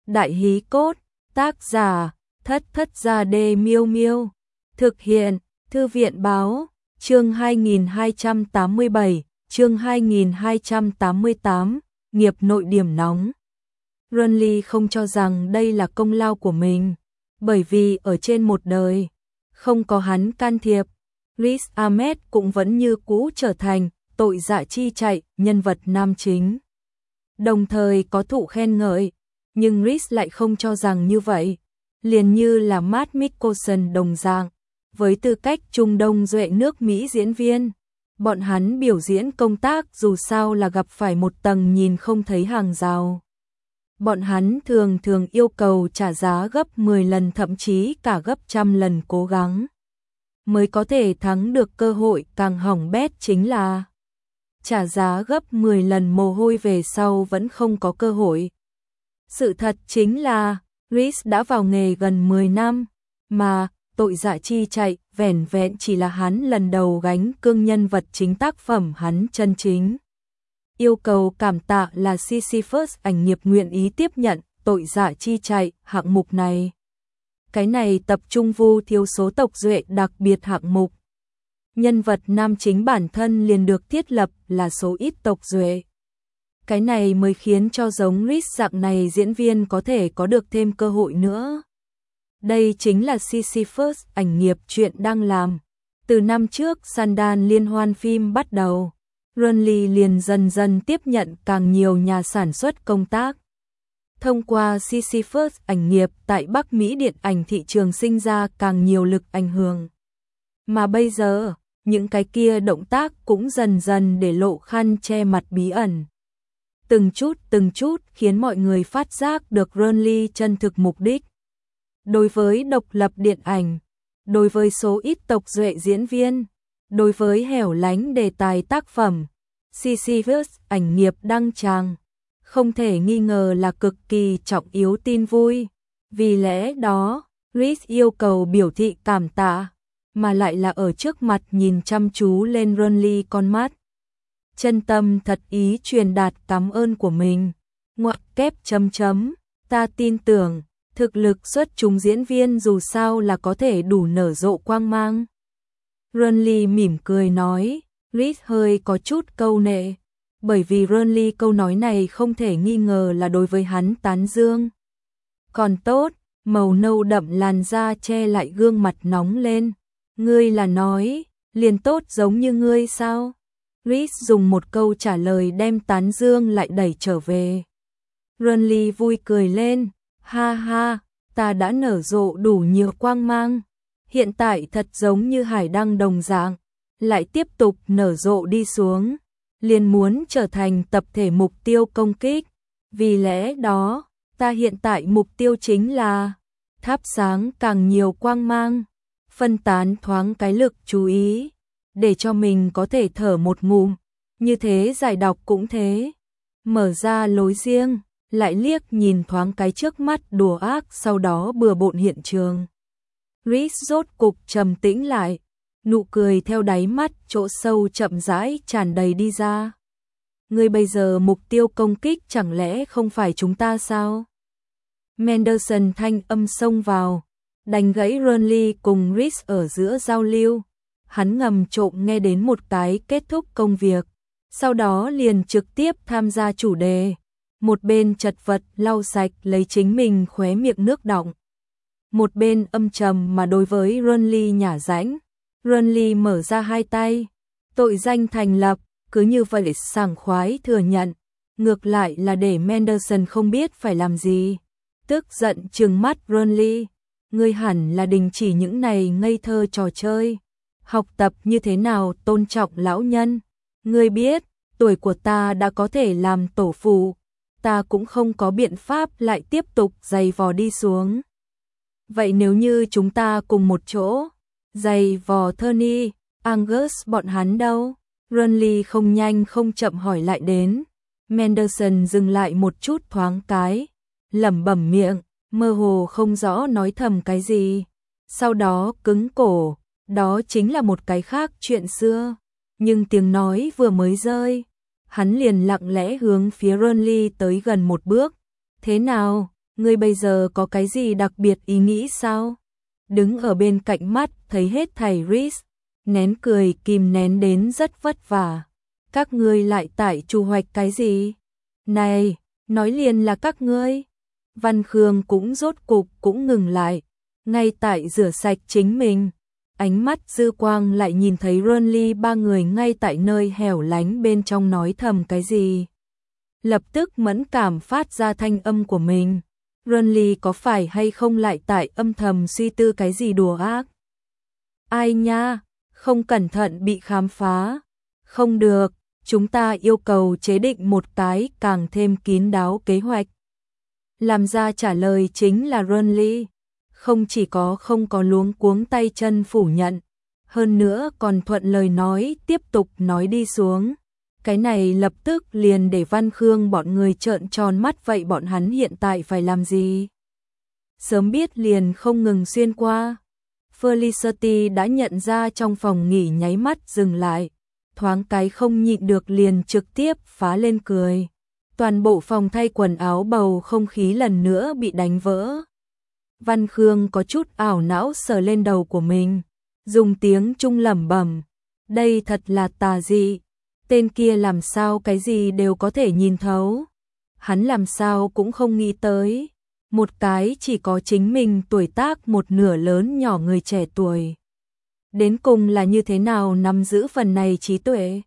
Đại hí cốt, tác giả, Thất Thất Gia Đê Miêu Miêu. Thực hiện, Thư viện báo, chương 2287, chương 2288, nghiệp nội điểm nóng. Renly không cho rằng đây là công lao của mình, bởi vì ở trên một đời, không có hắn can thiệp, Riz Ahmed cũng vẫn như cũ trở thành tội dạ chi chạy, nhân vật nam chính. Đồng thời có thụ khen ngợi, nhưng Riz lại không cho rằng như vậy, liền như là Matt Mikkelsen đồng dạng, với tư cách Trung Đông duệ nước Mỹ diễn viên. Bọn hắn biểu diễn công tác dù sao là gặp phải một tầng nhìn không thấy hàng rào. Bọn hắn thường thường yêu cầu trả giá gấp 10 lần thậm chí cả gấp trăm lần cố gắng mới có thể thắng được cơ hội, càng hỏng bét chính là trả giá gấp 10 lần mồ hôi về sau vẫn không có cơ hội. Sự thật chính là Riz đã vào nghề gần 10 năm, mà tội dạ chi chạy vẻn vẹn chỉ là hắn lần đầu gánh cương nhân vật chính tác phẩm hắn chân chính. Yêu cầu cảm tạ là Sisyphus ảnh nghiệp nguyện ý tiếp nhận tội dạ chi chạy hạng mục này. Cái này tập trung vu thiếu số tộc duệ đặc biệt hạng mục. Nhân vật nam chính bản thân liền được thiết lập là số ít tộc duệ. Cái này mới khiến cho giống Riz dạng này diễn viên có thể có được thêm cơ hội nữa. Đây chính là Sisyphus ảnh nghiệp chuyện đang làm. Từ năm trước Sundance liên hoan phim bắt đầu, Renly liền dần dần tiếp nhận càng nhiều nhà sản xuất công tác. Thông qua Sisyphus ảnh nghiệp tại Bắc Mỹ điện ảnh thị trường sinh ra càng nhiều lực ảnh hưởng. Mà bây giờ, những cái kia động tác cũng dần dần để lộ khăn che mặt bí ẩn. Từng chút khiến mọi người phát giác được Renly chân thực mục đích. Đối với độc lập điện ảnh, đối với số ít tộc duệ diễn viên, đối với hẻo lánh đề tài tác phẩm, Sisyphus ảnh nghiệp đăng tràng, không thể nghi ngờ là cực kỳ trọng yếu tin vui. Vì lẽ đó, Riz yêu cầu biểu thị cảm tạ, mà lại là ở trước mặt nhìn chăm chú lên Renly con mắt. Chân tâm thật ý truyền đạt cảm ơn của mình. Ngoặc kép chấm chấm, ta tin tưởng, thực lực xuất chúng diễn viên dù sao là có thể đủ nở rộ quang mang. Renly mỉm cười nói, Riz hơi có chút câu nệ, bởi vì Renly câu nói này không thể nghi ngờ là đối với hắn tán dương. Còn tốt, màu nâu đậm làn da che lại gương mặt nóng lên. Ngươi là nói, liền tốt giống như ngươi sao? Riz dùng một câu trả lời đem tán dương lại đẩy trở về. Renly vui cười lên, ha ha, ta đã nở rộ đủ nhiều quang mang. Hiện tại thật giống như hải đăng đồng dạng, lại tiếp tục nở rộ đi xuống, liền muốn trở thành tập thể mục tiêu công kích. Vì lẽ đó, ta hiện tại mục tiêu chính là thắp sáng càng nhiều quang mang, phân tán thoáng cái lực chú ý, để cho mình có thể thở một ngụm, như thế giải độc cũng thế. Mở ra lối riêng, lại liếc nhìn thoáng cái trước mắt đùa ác sau đó bừa bộn hiện trường. Riz rốt cục trầm tĩnh lại, nụ cười theo đáy mắt chỗ sâu chậm rãi tràn đầy đi ra. Ngươi bây giờ mục tiêu công kích chẳng lẽ không phải chúng ta sao? Mendelsohn thanh âm xông vào, đánh gãy Renly cùng Riz ở giữa giao lưu. Hắn ngầm trộm nghe đến một cái kết thúc công việc, sau đó liền trực tiếp tham gia chủ đề. Một bên chật vật lau sạch lấy chính mình khóe miệng nước đọng, một bên âm trầm mà đối với Renly nhả rãnh. Renly mở ra hai tay, tội danh thành lập, cứ như vậy sảng khoái thừa nhận, ngược lại là để Mendelsohn không biết phải làm gì. Tức giận trừng mắt Renly, ngươi hẳn là đình chỉ những này ngây thơ trò chơi, học tập như thế nào tôn trọng lão nhân. Ngươi biết, tuổi của ta đã có thể làm tổ phụ, ta cũng không có biện pháp lại tiếp tục giày vò đi xuống. Vậy nếu như chúng ta cùng một chỗ, giày vò Tony, Angus bọn hắn đâu? Renly không nhanh không chậm hỏi lại đến. Mendelsohn dừng lại một chút thoáng cái, lẩm bẩm miệng, mơ hồ không rõ nói thầm cái gì. Sau đó cứng cổ, đó chính là một cái khác chuyện xưa. Nhưng tiếng nói vừa mới rơi, hắn liền lặng lẽ hướng phía Renly tới gần một bước. Thế nào, ngươi bây giờ có cái gì đặc biệt ý nghĩ sao? Đứng ở bên cạnh mắt thấy hết thảy Reese, nén cười kìm nén đến rất vất vả. Các ngươi lại tại trù hoạch cái gì? Này, nói liền là các ngươi. Văn Khương cũng rốt cục cũng ngừng lại, ngay tại rửa sạch chính mình. Ánh mắt dư quang lại nhìn thấy Ronly ba người ngay tại nơi hẻo lánh bên trong nói thầm cái gì. Lập tức mẫn cảm phát ra thanh âm của mình. Ronly có phải hay không lại tại âm thầm suy tư cái gì đùa ác? Ai nha, không cẩn thận bị khám phá. Không được, chúng ta yêu cầu chế định một cái càng thêm kín đáo kế hoạch. Làm ra trả lời chính là Ronly. Không chỉ có không có luống cuống tay chân phủ nhận, hơn nữa còn thuận lời nói tiếp tục nói đi xuống. Cái này lập tức liền để Văn Khương bọn người trợn tròn mắt, vậy bọn hắn hiện tại phải làm gì? Sớm biết liền không ngừng xuyên qua. Felicity đã nhận ra trong phòng nghỉ nháy mắt dừng lại, thoáng cái không nhịn được liền trực tiếp phá lên cười. Toàn bộ phòng thay quần áo bầu không khí lần nữa bị đánh vỡ. Văn Khương có chút ảo não sờ lên đầu của mình, dùng tiếng Trung lẩm bẩm, đây thật là tà dị, tên kia làm sao cái gì đều có thể nhìn thấu. Hắn làm sao cũng không nghĩ tới, một cái chỉ có chính mình tuổi tác một nửa lớn nhỏ người trẻ tuổi. Đến cùng là như thế nào nắm giữ phần này trí tuệ.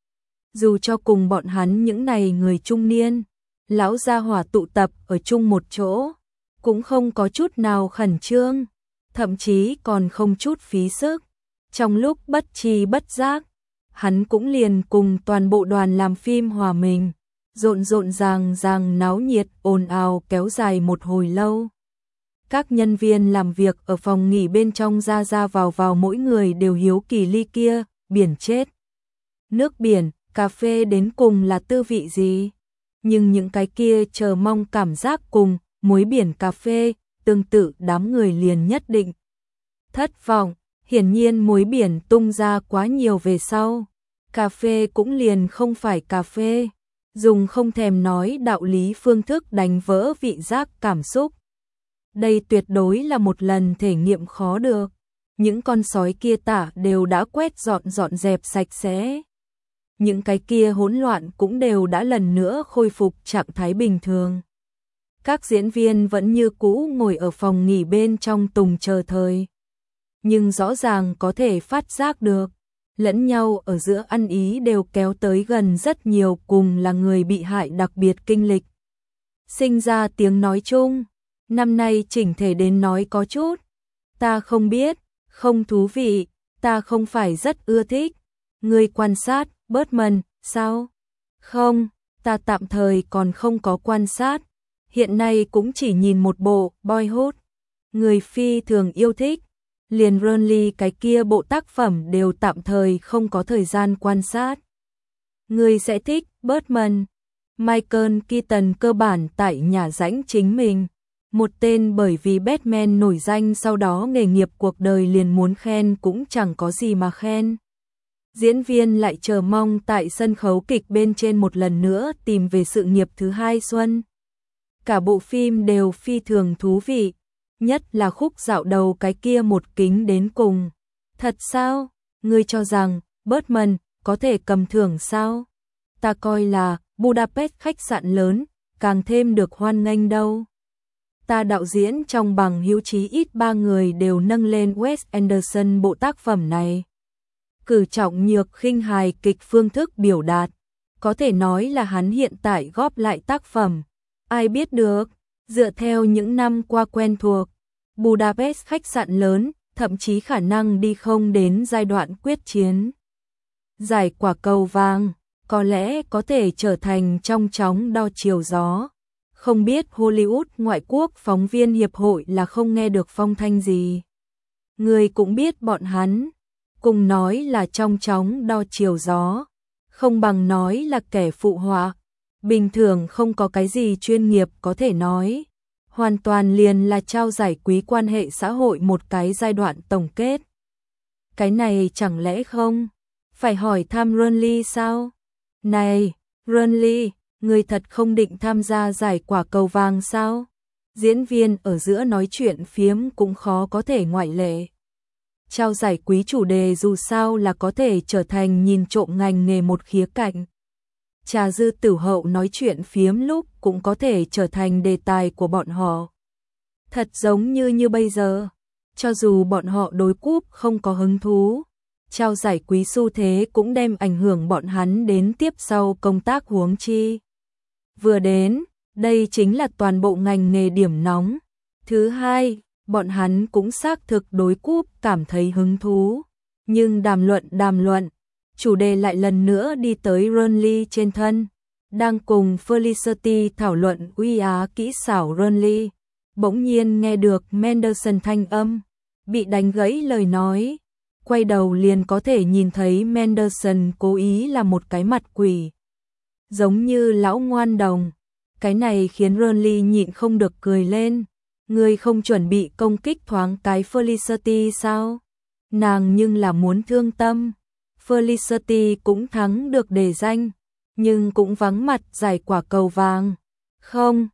Dù cho cùng bọn hắn những này người trung niên, lão gia hỏa tụ tập ở chung một chỗ, cũng không có chút nào khẩn trương, thậm chí còn không chút phí sức. Trong lúc bất tri bất giác, hắn cũng liền cùng toàn bộ đoàn làm phim hòa mình, rộn rộn ràng ràng náo nhiệt ồn ào kéo dài một hồi lâu. Các nhân viên làm việc ở phòng nghỉ bên trong ra ra vào mỗi người đều hiếu kỳ ly kia, biển chết. Nước biển, cà phê đến cùng là tư vị gì? Nhưng những cái kia chờ mong cảm giác cùng muối biển cà phê, tương tự đám người liền nhất định thất vọng. Hiển nhiên muối biển tung ra quá nhiều về sau, cà phê cũng liền không phải cà phê, dùng không thèm nói đạo lý phương thức đánh vỡ vị giác cảm xúc. Đây tuyệt đối là một lần thể nghiệm khó được. Những con sói kia tả đều đã quét dọn dẹp sạch sẽ. Những cái kia hỗn loạn cũng đều đã lần nữa khôi phục trạng thái bình thường. Các diễn viên vẫn như cũ ngồi ở phòng nghỉ bên trong tùng chờ thời. Nhưng rõ ràng có thể phát giác được, lẫn nhau ở giữa ăn ý đều kéo tới gần rất nhiều, cùng là người bị hại đặc biệt kinh lịch. Sinh ra tiếng nói chung, năm nay chỉnh thể đến nói có chút. Ta không biết, không thú vị, ta không phải rất ưa thích. Người quan sát, Birdman, sao? Không, ta tạm thời còn không có quan sát. Hiện nay cũng chỉ nhìn một bộ, Boyhood. Người phi thường yêu thích. Liền Ronly cái kia bộ tác phẩm đều tạm thời không có thời gian quan sát. Người sẽ thích Birdman. Michael Keaton cơ bản tại nhà rãnh chính mình. Một tên bởi vì Batman nổi danh, sau đó nghề nghiệp cuộc đời liền muốn khen cũng chẳng có gì mà khen. Diễn viên lại chờ mong tại sân khấu kịch bên trên một lần nữa tìm về sự nghiệp thứ hai xuân. Cả bộ phim đều phi thường thú vị, nhất là khúc dạo đầu cái kia một kính đến cùng. Thật sao? Ngươi cho rằng Birdman có thể cầm thưởng sao? Ta coi là Budapest khách sạn lớn, càng thêm được hoan nghênh đâu. Ta đạo diễn trong bằng hữu chí ít 3 người đều nâng lên Wes Anderson bộ tác phẩm này. Cử trọng nhược khinh hài kịch phương thức biểu đạt, có thể nói là hắn hiện tại góp lại tác phẩm. Ai biết được, dựa theo những năm qua quen thuộc, Budapest khách sạn lớn, thậm chí khả năng đi không đến giai đoạn quyết chiến. Giải quả cầu vàng, có lẽ có thể trở thành trong chóng đo chiều gió. Không biết Hollywood ngoại quốc phóng viên hiệp hội là không nghe được phong thanh gì. Người cũng biết bọn hắn, cùng nói là trong chóng đo chiều gió, không bằng nói là kẻ phụ họa. Bình thường không có cái gì chuyên nghiệp có thể nói. Hoàn toàn liền là trao giải quý quan hệ xã hội một cái giai đoạn tổng kết. Cái này chẳng lẽ không? Phải hỏi thăm Ronly sao? Này, Ronly, người thật không định tham gia giải quả cầu vàng sao? Diễn viên ở giữa nói chuyện phiếm cũng khó có thể ngoại lệ. Trao giải quý chủ đề dù sao là có thể trở thành nhìn trộm ngành nghề một khía cạnh. Trà dư tử hậu nói chuyện phiếm lúc cũng có thể trở thành đề tài của bọn họ. Thật giống như bây giờ, cho dù bọn họ đối cúp không có hứng thú, trao giải quý xu thế cũng đem ảnh hưởng bọn hắn đến tiếp sau công tác huống chi. Vừa đến, đây chính là toàn bộ ngành nghề điểm nóng. Thứ hai, bọn hắn cũng xác thực đối cúp cảm thấy hứng thú. Nhưng đàm luận, chủ đề lại lần nữa đi tới Renly trên thân. Đang cùng Felicity thảo luận uy á kỹ xảo Renly, bỗng nhiên nghe được Mendelssohn thanh âm, bị đánh gãy lời nói. Quay đầu liền có thể nhìn thấy Mendelssohn cố ý là một cái mặt quỷ. Giống như lão ngoan đồng. Cái này khiến Renly nhịn không được cười lên. Ngươi không chuẩn bị công kích thoáng cái Felicity sao? Nàng nhưng là muốn thương tâm. Felicity cũng thắng được đề danh, nhưng cũng vắng mặt giải quả cầu vàng. Không,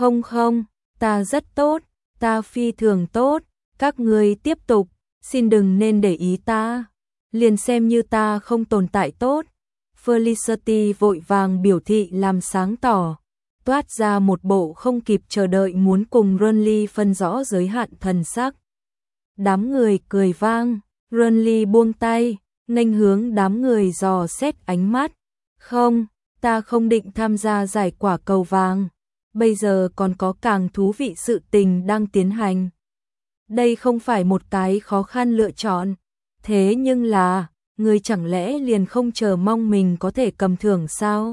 ta rất tốt, ta phi thường tốt, các ngươi tiếp tục, xin đừng nên để ý ta. Liền xem như ta không tồn tại tốt. Felicity vội vàng biểu thị làm sáng tỏ, toát ra một bộ không kịp chờ đợi muốn cùng Renly phân rõ giới hạn thần sắc. Đám người cười vang, Renly buông tay, nghênh hướng đám người dò xét ánh mắt. Không, ta không định tham gia giải quả cầu vàng, bây giờ còn có càng thú vị sự tình đang tiến hành. Đây không phải một cái khó khăn lựa chọn, thế nhưng là, người chẳng lẽ liền không chờ mong mình có thể cầm thưởng sao?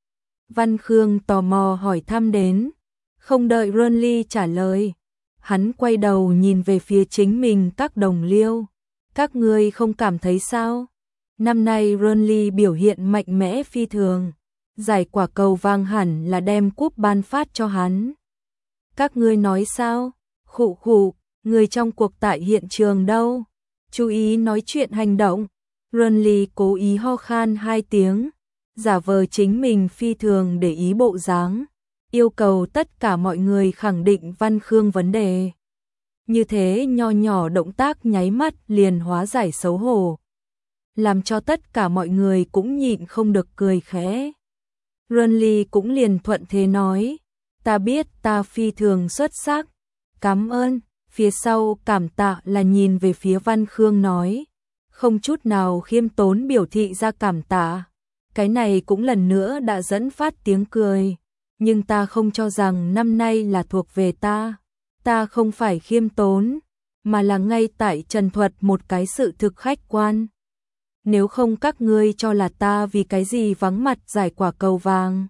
Văn Khương tò mò hỏi thăm đến, không đợi Renly trả lời. Hắn quay đầu nhìn về phía chính mình các đồng liêu. Các ngươi không cảm thấy sao? Năm nay Renly biểu hiện mạnh mẽ phi thường. Giải quả cầu vàng hẳn là đem cúp ban phát cho hắn. Các ngươi nói sao? Khụ khụ, người trong cuộc tại hiện trường đâu? Chú ý nói chuyện hành động. Renly cố ý ho khan 2 tiếng, giả vờ chính mình phi thường để ý bộ dáng, yêu cầu tất cả mọi người khẳng định Văn Khương vấn đề. Như thế nho nhỏ động tác nháy mắt liền hóa giải xấu hổ, làm cho tất cả mọi người cũng nhịn không được cười khẽ. Renly cũng liền thuận thế nói, ta biết ta phi thường xuất sắc, cảm ơn. Phía sau cảm tạ là nhìn về phía Văn Khương nói, không chút nào khiêm tốn biểu thị ra cảm tạ. Cái này cũng lần nữa đã dẫn phát tiếng cười, nhưng ta không cho rằng năm nay là thuộc về ta. Ta không phải khiêm tốn, mà là ngay tại trần thuật một cái sự thực khách quan. Nếu không các ngươi cho là ta vì cái gì vắng mặt giải quả cầu vàng.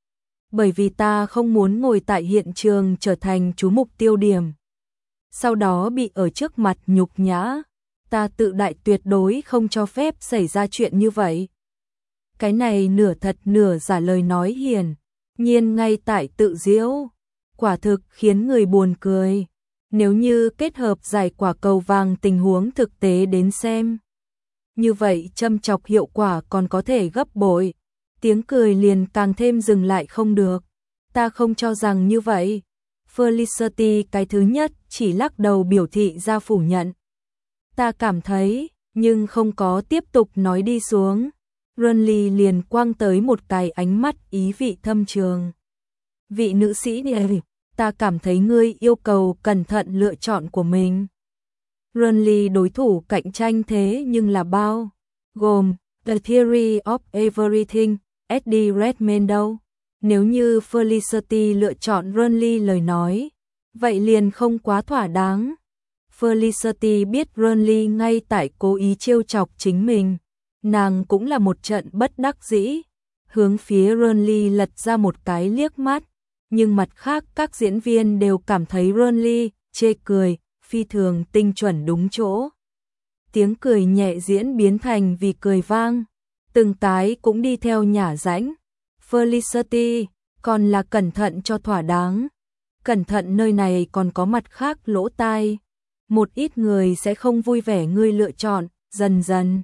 Bởi vì ta không muốn ngồi tại hiện trường trở thành chú mục tiêu điểm. Sau đó bị ở trước mặt nhục nhã. Ta tự đại tuyệt đối không cho phép xảy ra chuyện như vậy. Cái này nửa thật nửa giả lời nói hiển nhiên ngay tại tự giễu, quả thực khiến người buồn cười. Nếu như kết hợp giải quả cầu vàng tình huống thực tế đến xem, như vậy châm chọc hiệu quả còn có thể gấp bội. Tiếng cười liền càng thêm dừng lại không được. Ta không cho rằng như vậy. Felicity cái thứ nhất chỉ lắc đầu biểu thị ra phủ nhận. Ta cảm thấy, nhưng không có tiếp tục nói đi xuống. Renly liền quăng tới một cái ánh mắt ý vị thâm trường. Vị nữ sĩ này, ta cảm thấy ngươi yêu cầu cẩn thận lựa chọn của mình. Renly đối thủ cạnh tranh thế nhưng là bao? Gồm The Theory of Everything, Eddie Redmayne đâu? Nếu như Felicity lựa chọn Renly lời nói, vậy liền không quá thỏa đáng. Felicity biết Renly ngay tại cố ý trêu chọc chính mình. Nàng cũng là một trận bất đắc dĩ, hướng phía Renly lật ra một cái liếc mắt, nhưng mặt khác các diễn viên đều cảm thấy Renly chê cười, phi thường tinh chuẩn đúng chỗ. Tiếng cười nhẹ diễn biến thành vì cười vang, từng cái cũng đi theo nhả rãnh. Felicity, còn là cẩn thận cho thỏa đáng. Cẩn thận nơi này còn có mặt khác lỗ tai. Một ít người sẽ không vui vẻ ngươi lựa chọn, dần dần.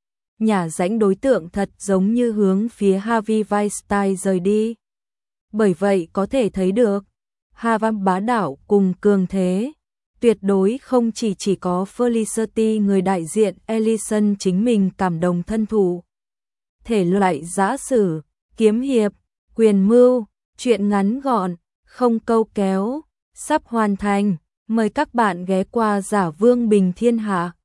Nhả rãnh đối tượng thật giống như hướng phía Harvey Weinstein rời đi. Bởi vậy có thể thấy được, Havam bá đạo cùng cường thế. Tuyệt đối không chỉ có Felicity người đại diện Ellison chính mình cảm động thân thủ. Thể loại giã sử, kiếm hiệp, quyền mưu, truyện ngắn gọn, không câu kéo, sắp hoàn thành. Mời các bạn ghé qua Giả Vương Bình Thiên Hạ.